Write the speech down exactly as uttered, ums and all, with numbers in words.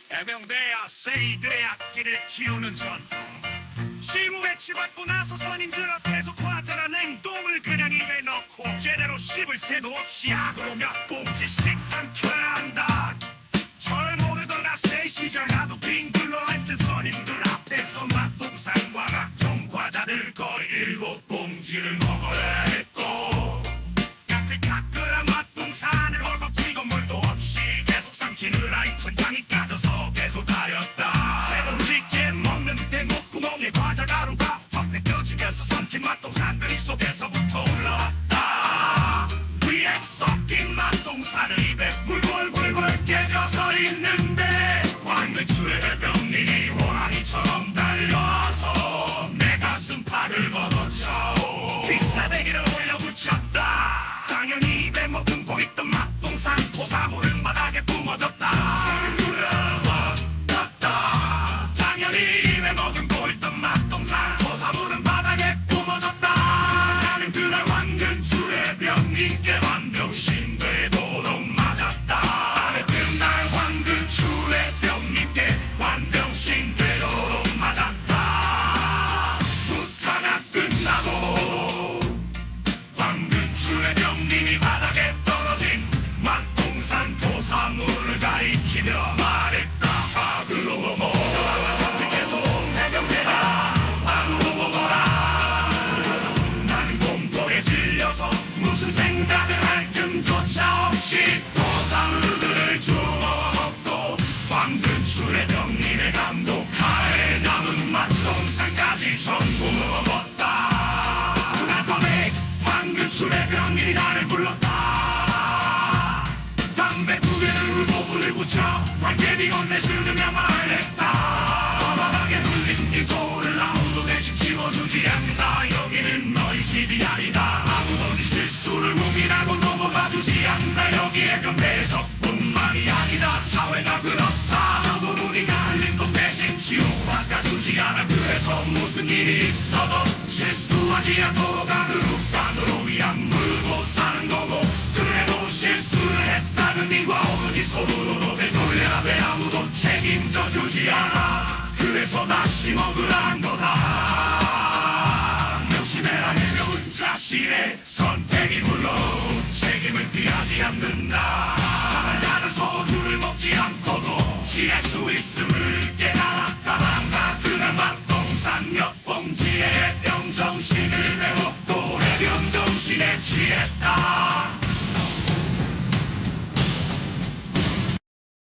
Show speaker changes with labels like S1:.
S1: 해병대야 세이들의 악기를 키우는 전투. 시무에 치받고 나서 선임들 앞에서 과자나 냉동을 그냥 입에 넣고 제대로 씹을 새도 없이 약으로 몇 봉지씩 삼켜야 한다. 절 모르더라 세이 시절 나도 빙글로 앉은 선임들 앞에서 맛동산과 각종 과자들 거의 일곱 봉지를 먹어야 했고, 까끌까끌한 맛동산을 헐겁지고 물도 없이 계속 삼키느라 이 천장이 까져서 계속 다렸다. 세 봉지째 먹는데 목구멍에 과자 가루가 턱 느껴지면서 삼킨 맛동산들이 속에서부터 올라왔다. 위에 섞인 맛동산을 입에 물골골골 깨져서 있는데 황근출의 병님이 호랑이처럼 달려와서 내 가슴팍을 걷어차오 뒷사대기를 올려붙였다. 당연히 입에 머금고 있던 맛동산 토사물은 바닥에 뿜어졌다. 왔다. 당연히 입에 머금고 있던 맛동산 토사물은 바닥에 뿜어졌다. 나는 그날 황근출의 병님께 완병신배 도둑 맞았다. 나는 그날 황근출의 병님께 완병신배 도둑 맞았다. 부타가 끝나고 황근출의 병님이 바닥에 떨어진 맛동산 토사물을 가리키며 말했다. 악으로 먹어라. 선택해서 온 해병대다. 악으로 먹어라. 나는 공포에 질려서 무슨 생각을 할 틈조차 없이 토사물들을 주워먹고 황근출의 병님의 감독하에 남은 맛동산까지 전부 먹었다. 그날 밤에 황근출의 병님이 나를 불렀다. 담배 두 개를 물고불을 붙여 관계비 건네주느냐 말했다. 바닥에 눌린 이 돌을 아무도 대신 치워주지 않는다. 여기는 너희 집이 아니다. 아무도 네 실수를 묵인하고 넘어가주지 않는다. 여기 해병대에서뿐만이 아니다. 사회가 그렇다. 너도 눈이 갈린 돈 대신 치료받아주지 않아. 그래서 무슨 일이 있어도 실수하지 않도록 안으로 안으로 위안 물고 사는 거고, 그래도 실수를 했다는 이와 어머니 손으로도 되돌려야 돼. 아무도 책임져 주지 않아. 그래서 다시 먹으란 거다. 명심해라. 해병은 자신의 선택이 물론 책임을 피하지 않는다. 나는 소주를 먹지 않고도 취할 수 있음을